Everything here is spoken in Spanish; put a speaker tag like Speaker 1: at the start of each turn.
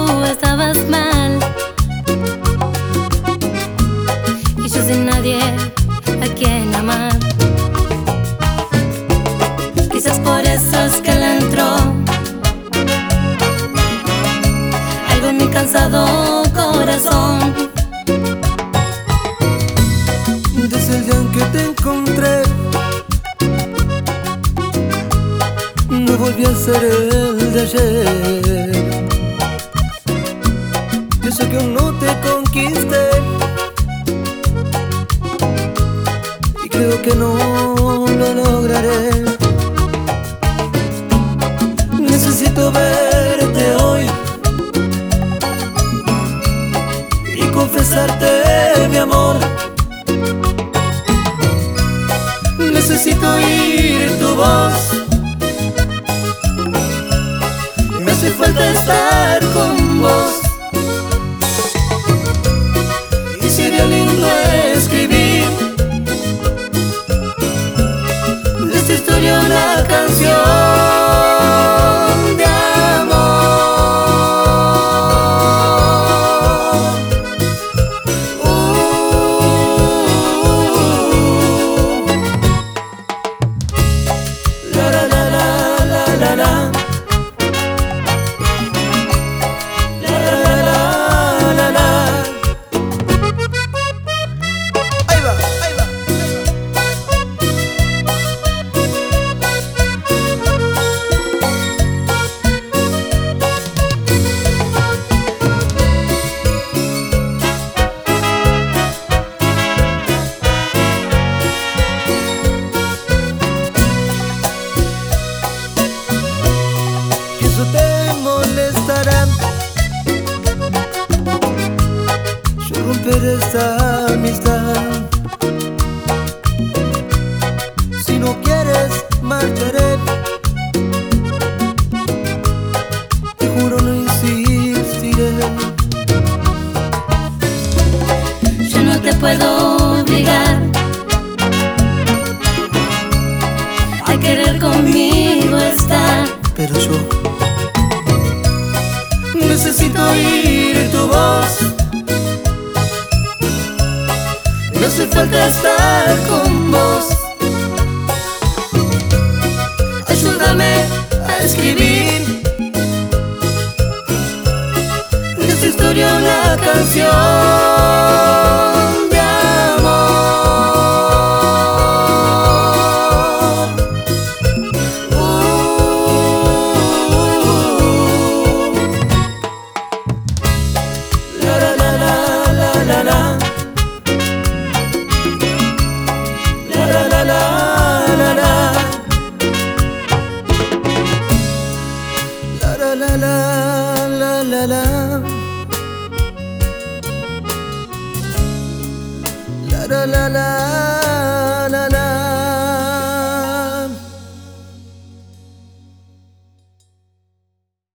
Speaker 1: estabas mal y yo sin nadie a quien amar. Quizás por eso es que le entró algo en mi cansado corazón.
Speaker 2: Desde el día en que te encontré, no volví a ser el de ayer. Yo sé que aún no te conquisté y creo que no lo lograré. Necesito verte hoy y confesarte mi amor. Necesito oír tu voz, me hace falta estar con vos. Y sería lindo escribir de esta historia una canción. Eso te molestará, yo romperé esta amistad. Si no quieres, marcharé. Te juro no insistiré.
Speaker 1: Yo no te puedo obligar a querer conmigo estar,
Speaker 2: Pero yo necesito oír tu voz, me hace falta estar con vos. Ayúdame a escribir de esta historia una canción. La la la la la la la la.